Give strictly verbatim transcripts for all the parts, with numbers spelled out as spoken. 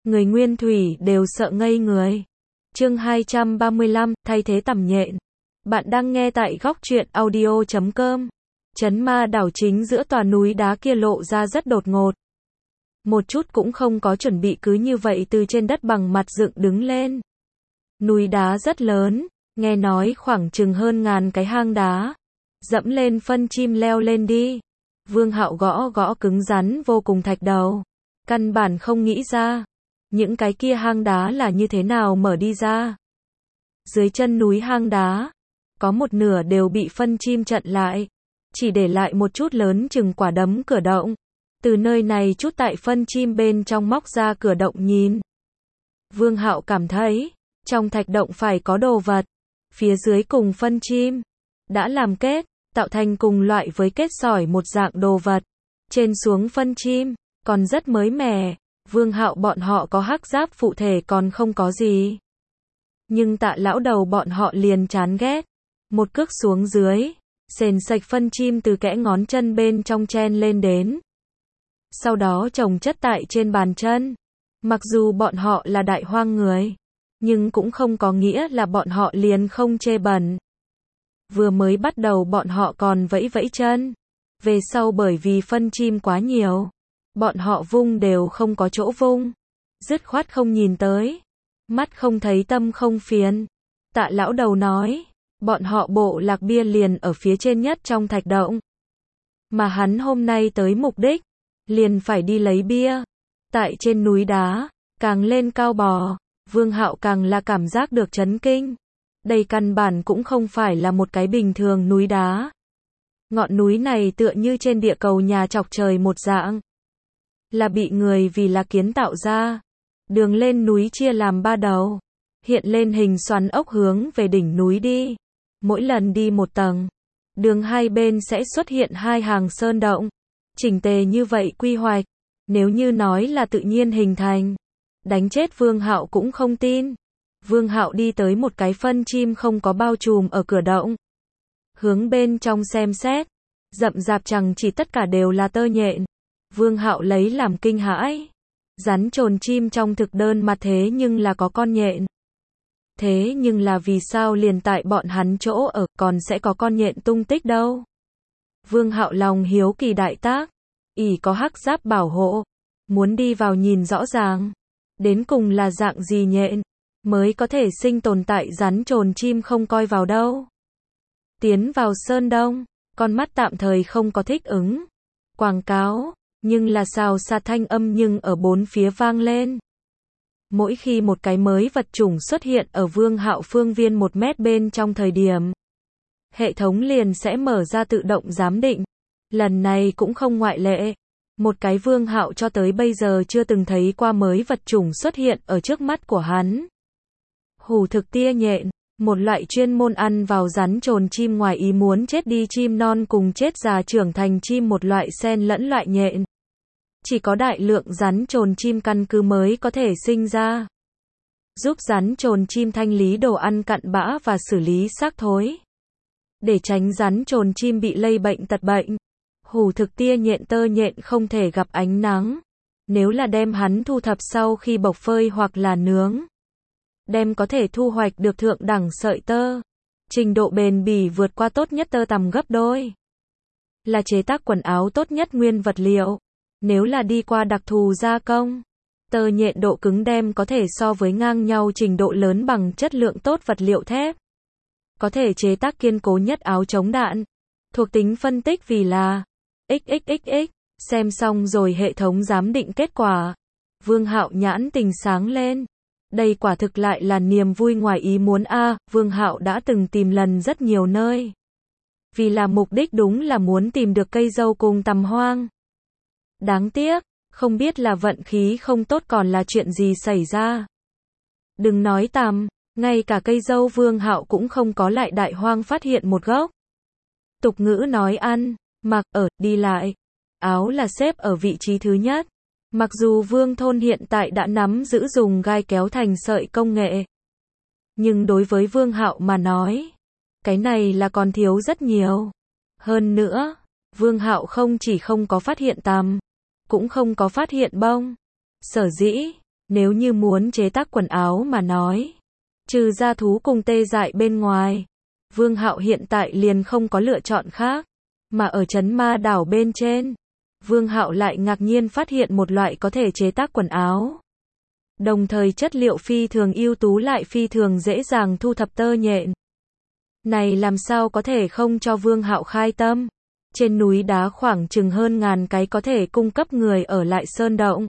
người nguyên thủy đều sợ ngây người. Chương hai trăm ba mươi lăm, thay thế tằm nhện. Bạn đang nghe tại góc truyện audio chấm com. Trấn Ma đảo chính giữa tòa núi đá kia lộ ra rất đột ngột. Một chút cũng không có chuẩn bị, cứ như vậy từ trên đất bằng mặt dựng đứng lên. Núi đá rất lớn, nghe nói khoảng chừng hơn ngàn cái hang đá. Dẫm lên phân chim leo lên đi. Vương Hạo gõ gõ cứng rắn vô cùng thạch đầu. Căn bản không nghĩ ra. Những cái kia hang đá là như thế nào mở đi ra. Dưới chân núi hang đá, có một nửa đều bị phân chim chặn lại. Chỉ để lại một chút lớn chừng quả đấm cửa động. Từ nơi này chút tại phân chim bên trong móc ra cửa động nhìn. Vương Hạo cảm thấy, trong thạch động phải có đồ vật. Phía dưới cùng phân chim, đã làm kết, tạo thành cùng loại với kết sỏi một dạng đồ vật. Trên xuống phân chim, còn rất mới mẻ. Vương Hạo bọn họ có hắc giáp phụ thể còn không có gì. Nhưng Tạ lão đầu bọn họ liền chán ghét. Một cước xuống dưới, sền sạch phân chim từ kẽ ngón chân bên trong chen lên đến. Sau đó chồng chất tại trên bàn chân. Mặc dù bọn họ là đại hoang người, nhưng cũng không có nghĩa là bọn họ liền không chê bẩn. Vừa mới bắt đầu bọn họ còn vẫy vẫy chân. Về sau bởi vì phân chim quá nhiều, bọn họ vung đều không có chỗ vung. Dứt khoát không nhìn tới. Mắt không thấy tâm không phiền. Tạ lão đầu nói, bọn họ bộ lạc bia liền ở phía trên nhất trong thạch động. Mà hắn hôm nay tới mục đích, liền phải đi lấy bia. Tại trên núi đá, càng lên cao bò, Vương Hạo càng là cảm giác được chấn kinh. Đây căn bản cũng không phải là một cái bình thường núi đá. Ngọn núi này tựa như trên địa cầu nhà chọc trời một dạng. Là bị người vì là kiến tạo ra. Đường lên núi chia làm ba đầu. Hiện lên hình xoắn ốc hướng về đỉnh núi đi. Mỗi lần đi một tầng, đường hai bên sẽ xuất hiện hai hàng sơn động. Chỉnh tề như vậy quy hoạch. Nếu như nói là tự nhiên hình thành, đánh chết Vương Hạo cũng không tin. Vương Hạo đi tới một cái phân chim không có bao trùm ở cửa động. Hướng bên trong xem xét, rậm rạp chẳng chỉ tất cả đều là tơ nhện. Vương Hạo lấy làm kinh hãi. Rắn trồn chim trong thực đơn mà thế nhưng là có con nhện. Thế nhưng là vì sao liền tại bọn hắn chỗ ở còn sẽ có con nhện tung tích đâu? Vương Hạo lòng hiếu kỳ đại tác, ỷ có hắc giáp bảo hộ, muốn đi vào nhìn rõ ràng, đến cùng là dạng gì nhện mới có thể sinh tồn tại rắn trồn chim không coi vào đâu. Tiến vào sơn đông, con mắt tạm thời không có thích ứng. Quảng cáo, nhưng là xào xạc thanh âm nhưng ở bốn phía vang lên. Mỗi khi một cái mới vật chủng xuất hiện ở Vương Hạo phương viên một mét bên trong thời điểm, hệ thống liền sẽ mở ra tự động giám định. Lần này cũng không ngoại lệ. Một cái Vương Hạo cho tới bây giờ chưa từng thấy qua mới vật chủng xuất hiện ở trước mắt của hắn. Hủ thực tia nhện, một loại chuyên môn ăn vào rắn trồn chim ngoài ý muốn chết đi chim non cùng chết già trưởng thành chim một loại xen lẫn loại nhện. Chỉ có đại lượng rắn trồn chim căn cứ mới có thể sinh ra. Giúp rắn trồn chim thanh lý đồ ăn cặn bã và xử lý xác thối. Để tránh rắn trồn chim bị lây bệnh tật bệnh. Hủ thực tia nhện tơ nhện không thể gặp ánh nắng. Nếu là đem hắn thu thập sau khi bộc phơi hoặc là nướng, đem có thể thu hoạch được thượng đẳng sợi tơ. Trình độ bền bỉ vượt qua tốt nhất tơ tằm gấp đôi. Là chế tác quần áo tốt nhất nguyên vật liệu. Nếu là đi qua đặc thù gia công, tơ nhện độ cứng đem có thể so với ngang nhau trình độ lớn bằng chất lượng tốt vật liệu thép. Có thể chế tác kiên cố nhất áo chống đạn. Thuộc tính phân tích vì là ích ích ích ích. Xem xong rồi hệ thống giám định kết quả. Vương Hạo nhãn tình sáng lên. Đây quả thực lại là niềm vui ngoài ý muốn a. À, Vương Hạo đã từng tìm lần rất nhiều nơi. Vì là mục đích đúng là muốn tìm được cây dâu cùng tằm hoang. Đáng tiếc, không biết là vận khí không tốt còn là chuyện gì xảy ra. Đừng nói tằm, ngay cả cây dâu Vương Hạo cũng không có lại đại hoang phát hiện một gốc. Tục ngữ nói ăn, mặc, ở, đi lại. Áo là xếp ở vị trí thứ nhất. Mặc dù Vương thôn hiện tại đã nắm giữ dùng gai kéo thành sợi công nghệ. Nhưng đối với Vương Hạo mà nói, cái này là còn thiếu rất nhiều. Hơn nữa, Vương Hạo không chỉ không có phát hiện tằm, cũng không có phát hiện bông. Sở dĩ, Nếu như muốn chế tác quần áo mà nói, trừ ra thú cùng tê dại bên ngoài, Vương Hạo hiện tại liền không có lựa chọn khác. Mà ở trấn ma đảo bên trên, Vương Hạo lại ngạc nhiên phát hiện một loại có thể chế tác quần áo. Đồng thời chất liệu phi thường ưu tú lại phi thường dễ dàng thu thập tơ nhện. Này làm sao có thể không cho Vương Hạo khai tâm. Trên núi đá khoảng chừng hơn ngàn cái có thể cung cấp người ở lại sơn động.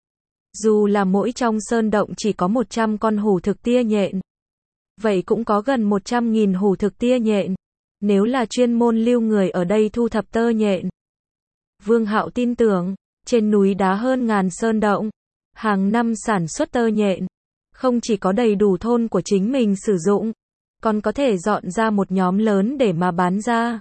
Dù là mỗi trong sơn động chỉ có một trăm con hủ thực tia nhện, vậy cũng có gần một trăm nghìn hủ thực tia nhện. Nếu là chuyên môn lưu người ở đây thu thập tơ nhện, Vương Hạo tin tưởng, trên núi đá hơn ngàn sơn động, hàng năm sản xuất tơ nhện, không chỉ có đầy đủ thôn của chính mình sử dụng, còn có thể dọn ra một nhóm lớn để mà bán ra.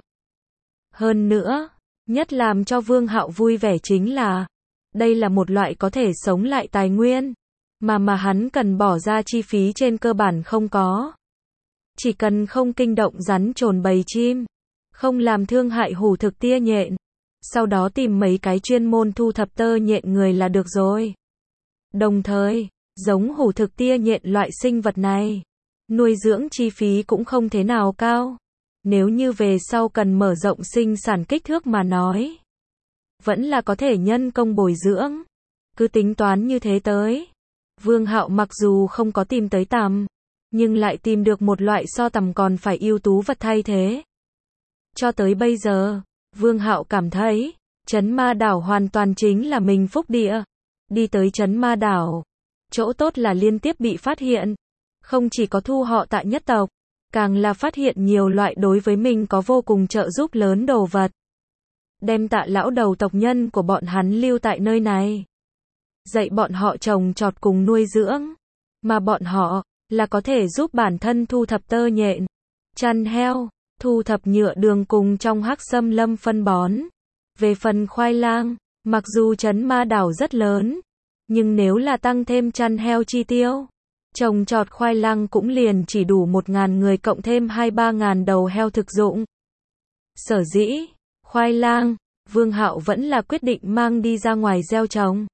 Hơn nữa, nhất làm cho Vương Hạo vui vẻ chính là, đây là một loại có thể sống lại tài nguyên, mà mà hắn cần bỏ ra chi phí trên cơ bản không có. Chỉ cần không kinh động rắn trồn bầy chim, không làm thương hại hủ thực tia nhện, sau đó tìm mấy cái chuyên môn thu thập tơ nhện người là được rồi. Đồng thời, giống hủ thực tia nhện loại sinh vật này, nuôi dưỡng chi phí cũng không thế nào cao. Nếu như về sau cần mở rộng sinh sản kích thước mà nói, vẫn là có thể nhân công bồi dưỡng. Cứ tính toán như thế tới, Vương Hạo mặc dù không có tìm tới tằm, nhưng lại tìm được một loại so tằm còn phải ưu tú vật thay thế. Cho tới bây giờ, Vương Hạo cảm thấy, trấn ma đảo hoàn toàn chính là mình phúc địa. Đi tới trấn ma đảo, chỗ tốt là liên tiếp bị phát hiện. Không chỉ có thu họ Tạ nhất tộc, càng là phát hiện nhiều loại đối với mình có vô cùng trợ giúp lớn đồ vật. Đem Tạ lão đầu tộc nhân của bọn hắn lưu tại nơi này. Dạy bọn họ trồng trọt cùng nuôi dưỡng. Mà bọn họ, là có thể giúp bản thân thu thập tơ nhện, chăn heo, thu thập nhựa đường cùng trong hắc xâm lâm phân bón. Về phần khoai lang, mặc dù trấn ma đảo rất lớn, nhưng nếu là tăng thêm chăn heo chi tiêu, trồng trọt khoai lang cũng liền chỉ đủ một ngàn người cộng thêm hai ba ngàn đầu heo thực dụng. Sở dĩ, khoai lang, Vương Hạo vẫn là quyết định mang đi ra ngoài gieo trồng.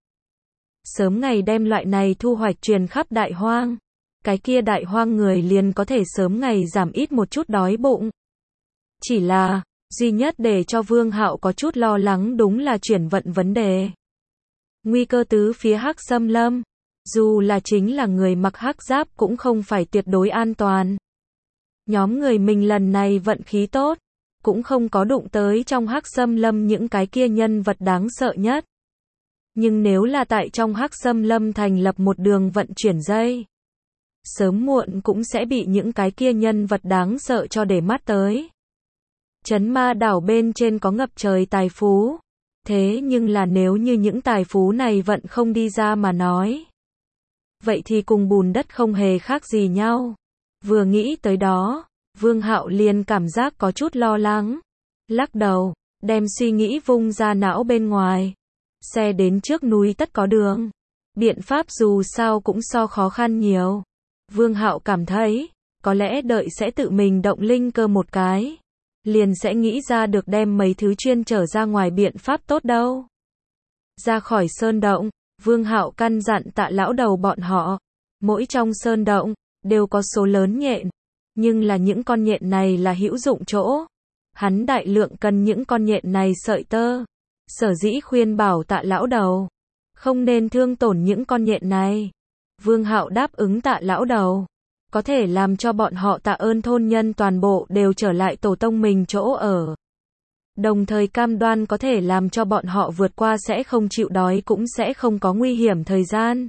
Sớm ngày đem loại này thu hoạch truyền khắp đại hoang, cái kia đại hoang người liền có thể sớm ngày giảm ít một chút đói bụng. Chỉ là, duy nhất để cho Vương Hạo có chút lo lắng đúng là chuyển vận vấn đề. Nguy cơ tứ phía hắc xâm lâm, dù là chính là người mặc hắc giáp cũng không phải tuyệt đối an toàn. Nhóm người mình lần này vận khí tốt, cũng không có đụng tới trong hắc xâm lâm những cái kia nhân vật đáng sợ nhất. Nhưng nếu là tại trong hắc xâm lâm thành lập một đường vận chuyển dây, sớm muộn cũng sẽ bị những cái kia nhân vật đáng sợ cho để mắt tới. Trấn ma đảo bên trên có ngập trời tài phú, thế nhưng là nếu như những tài phú này vận không đi ra mà nói, vậy thì cùng bùn đất không hề khác gì nhau. Vừa nghĩ tới đó, Vương Hạo liền cảm giác có chút lo lắng. Lắc đầu, đem suy nghĩ vung ra não bên ngoài. Xe đến trước núi tất có đường. Biện pháp dù sao cũng so khó khăn nhiều. Vương Hạo cảm thấy, có lẽ đợi sẽ tự mình động linh cơ một cái, liền sẽ nghĩ ra được đem mấy thứ chuyên trở ra ngoài biện pháp tốt đâu. Ra khỏi sơn động, Vương Hạo căn dặn Tạ lão đầu bọn họ, mỗi trong sơn động đều có số lớn nhện, nhưng là những con nhện này là hữu dụng chỗ. Hắn đại lượng cần những con nhện này sợi tơ. Sở dĩ khuyên bảo Tạ lão đầu không nên thương tổn những con nhện này. Vương Hạo đáp ứng Tạ lão đầu, có thể làm cho bọn họ tạ ơn thôn nhân toàn bộ đều trở lại tổ tông mình chỗ ở. Đồng thời cam đoan có thể làm cho bọn họ vượt qua sẽ không chịu đói cũng sẽ không có nguy hiểm thời gian.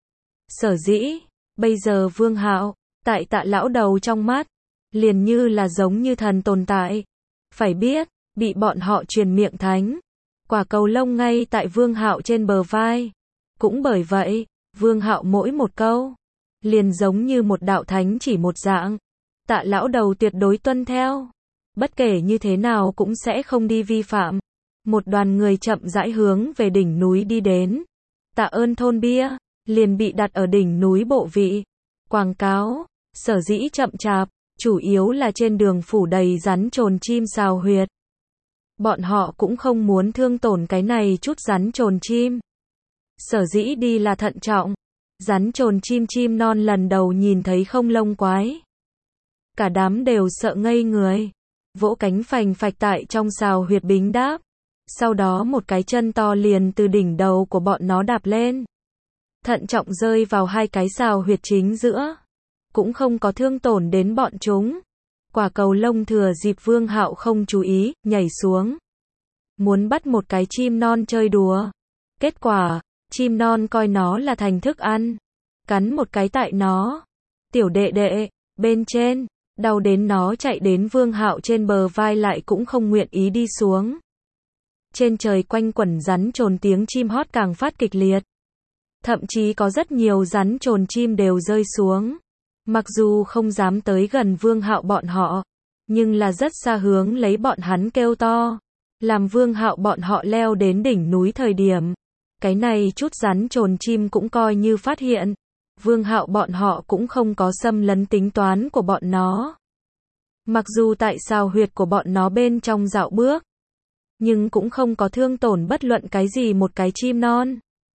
Sở dĩ, bây giờ Vương Hạo, tại Tạ lão đầu trong mắt, liền như là giống như thần tồn tại. Phải biết, bị bọn họ truyền miệng thánh. Quả cầu lông ngay tại Vương Hạo trên bờ vai. Cũng bởi vậy, Vương Hạo mỗi một câu, liền giống như một đạo thánh chỉ một dạng. Tạ lão đầu tuyệt đối tuân theo. Bất kể như thế nào cũng sẽ không đi vi phạm. Một đoàn người chậm rãi hướng về đỉnh núi đi đến. Tạ ơn thôn bia, liền bị đặt ở đỉnh núi bộ vị. Quảng cáo, sở dĩ chậm chạp, chủ yếu là trên đường phủ đầy rắn trồn chim sào huyệt. Bọn họ cũng không muốn thương tổn cái này chút rắn trồn chim. Sở dĩ đi là thận trọng. Rắn trồn chim chim non lần đầu nhìn thấy không lông quái. Cả đám đều sợ ngây người. Vỗ cánh phành phạch tại trong sào huyệt bính đáp. Sau đó một cái chân to liền từ đỉnh đầu của bọn nó đạp lên. Thận trọng rơi vào hai cái sào huyệt chính giữa. Cũng không có thương tổn đến bọn chúng. Quả cầu lông thừa dịp Vương Hạo không chú ý, nhảy xuống. Muốn bắt một cái chim non chơi đùa. Kết quả, chim non coi nó là thành thức ăn. Cắn một cái tại nó. Tiểu đệ đệ, bên trên, đau đến nó chạy đến Vương Hạo trên bờ vai lại cũng không nguyện ý đi xuống. Trên trời quanh quẩn rắn trồn tiếng chim hót càng phát kịch liệt. Thậm chí có rất nhiều rắn trồn chim đều rơi xuống. Mặc dù không dám tới gần Vương Hạo bọn họ, nhưng là rất xa hướng lấy bọn hắn kêu to. Làm Vương Hạo bọn họ leo đến đỉnh núi thời điểm. Cái này chút rắn trồn chim cũng coi như phát hiện. Vương Hạo bọn họ cũng không có xâm lấn tính toán của bọn nó. Mặc dù tại sào huyệt của bọn nó bên trong dạo bước, nhưng cũng không có thương tổn bất luận cái gì một cái chim non.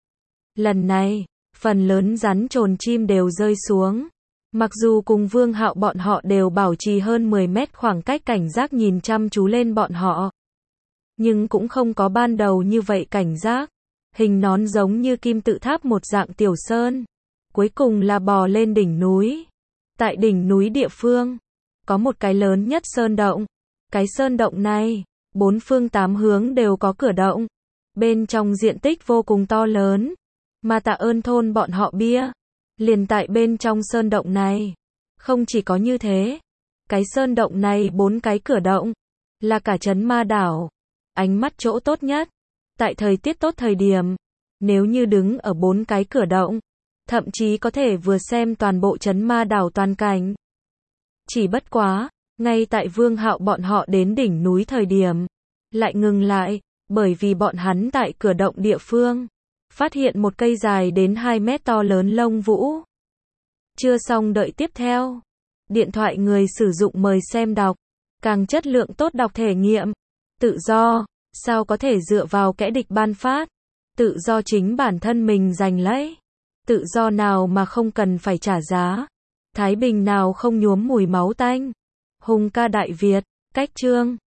Lần này, phần lớn rắn trồn chim đều rơi xuống. Mặc dù cùng Vương Hạo bọn họ đều bảo trì hơn mười mét khoảng cách cảnh giác nhìn chăm chú lên bọn họ. Nhưng cũng không có ban đầu như vậy cảnh giác. Hình nón giống như kim tự tháp một dạng tiểu sơn. Cuối cùng là bò lên đỉnh núi. Tại đỉnh núi địa phương, có một cái lớn nhất sơn động. Cái sơn động này, bốn phương tám hướng đều có cửa động. Bên trong diện tích vô cùng to lớn. Mà tạ ơn thôn bọn họ bia. Liền tại bên trong sơn động này. Không chỉ có như thế. Cái sơn động này bốn cái cửa động. Là cả trấn ma đảo. Ánh mắt chỗ tốt nhất. Tại thời tiết tốt thời điểm. Nếu như đứng ở bốn cái cửa động. Thậm chí có thể vừa xem toàn bộ trấn ma đảo toàn cảnh. Chỉ bất quá. Ngay tại Vương Hạo bọn họ đến đỉnh núi thời điểm. Lại ngừng lại. Bởi vì bọn hắn tại cửa động địa phương. Phát hiện một cây dài đến hai mét to lớn lông vũ. Chưa xong đợi tiếp theo. Điện thoại người sử dụng mời xem đọc. Càng chất lượng tốt đọc thể nghiệm. Tự do. Sao có thể dựa vào kẻ địch ban phát. Tự do chính bản thân mình giành lấy. Tự do nào mà không cần phải trả giá. Thái bình nào không nhuốm mùi máu tanh. Hùng ca Đại Việt. Cách chương.